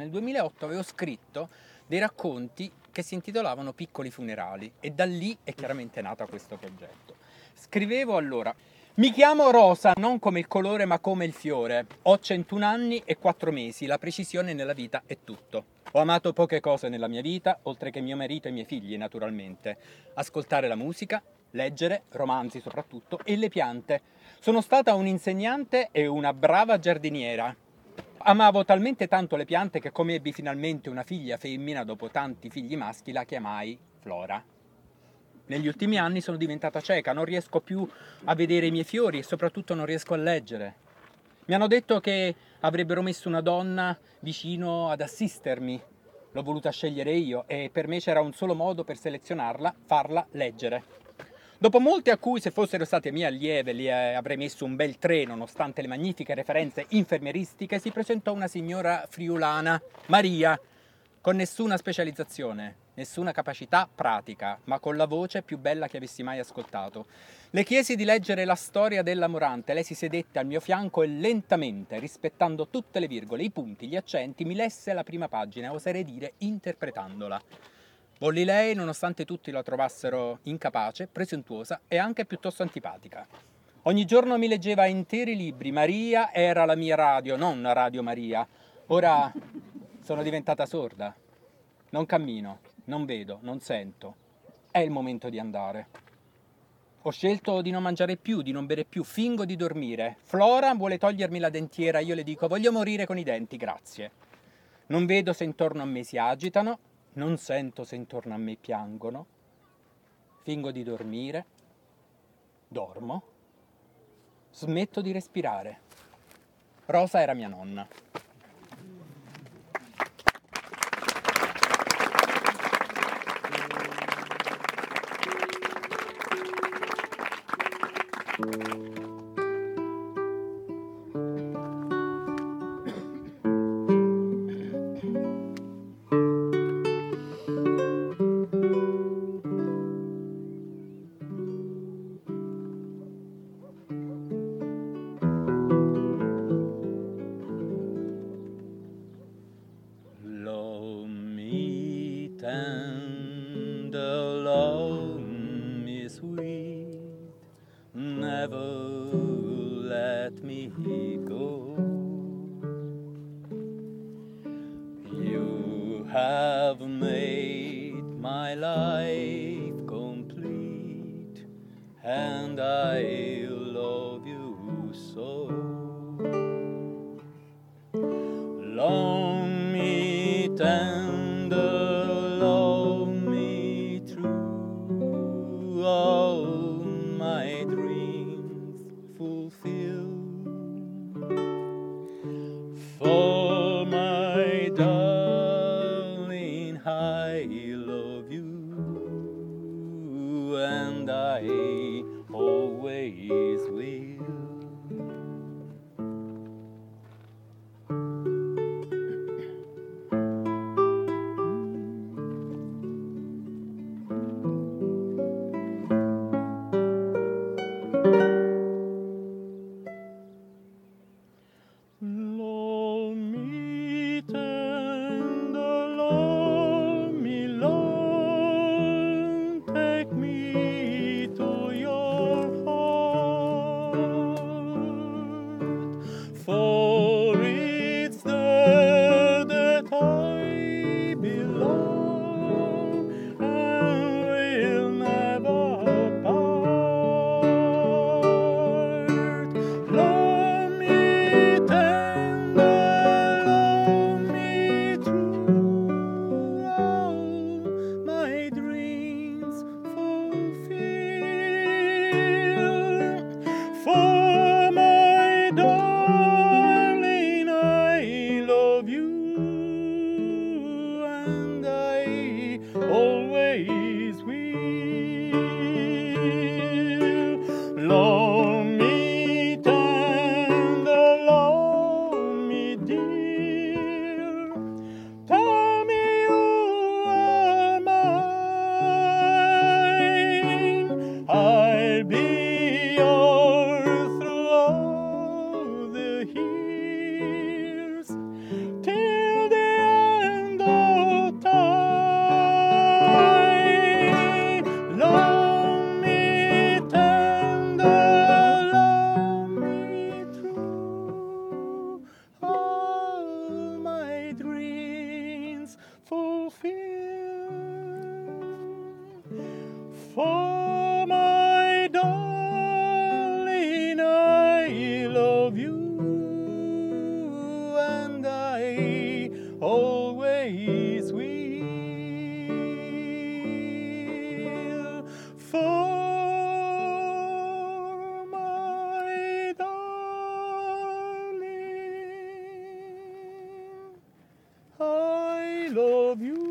Nel 2008 avevo scritto dei racconti che si intitolavano Piccoli funerali e da lì è chiaramente nato questo progetto. Scrivevo allora: mi chiamo Rosa non come il colore ma come il fiore. Ho 101 anni e 4 mesi, la precisione nella vita è tutto. Ho amato poche cose nella mia vita, oltre che mio marito e i miei figli naturalmente. Ascoltare la musica, leggere, romanzi soprattutto, e le piante. Sono stata un'insegnante e una brava giardiniera. Amavo talmente tanto le piante che come ebbi finalmente una figlia femmina dopo tanti figli maschi la chiamai Flora. Negli ultimi anni sono diventata cieca, non riesco più a vedere i miei fiori e soprattutto non riesco a leggere. Mi hanno detto che avrebbero messo una donna vicino ad assistermi. L'ho voluta scegliere io e per me c'era un solo modo per selezionarla, farla leggere. Dopo molte accuse, se fossero state mie allieve, li avrei messo un bel 3, nonostante le magnifiche referenze infermieristiche, si presentò una signora friulana, Maria, con nessuna specializzazione, nessuna capacità pratica, ma con la voce più bella che avessi mai ascoltato. Le chiesi di leggere la storia della Morante, lei si sedette al mio fianco e lentamente, rispettando tutte le virgole, i punti, gli accenti, mi lesse la prima pagina, oserei dire interpretandola. Volli lei, nonostante tutti la trovassero incapace, presuntuosa e anche piuttosto antipatica. Ogni giorno mi leggeva interi libri. Maria era la mia radio, non Radio Maria. Ora sono diventata sorda. Non cammino, non vedo, non sento. È il momento di andare. Ho scelto di non mangiare più, di non bere più, fingo di dormire. Flora vuole togliermi la dentiera, io le dico voglio morire con i denti, grazie. Non vedo se intorno a me si agitano, non sento se intorno a me piangono. Fingo di dormire, dormo, smetto di respirare. Rosa era mia nonna. Love me tender, love me sweet, never let me go. You have made my life complete, and I love you so. Love me tender, love me true, all my dreams fulfill. For my darling, I love you, and I always will. I love you.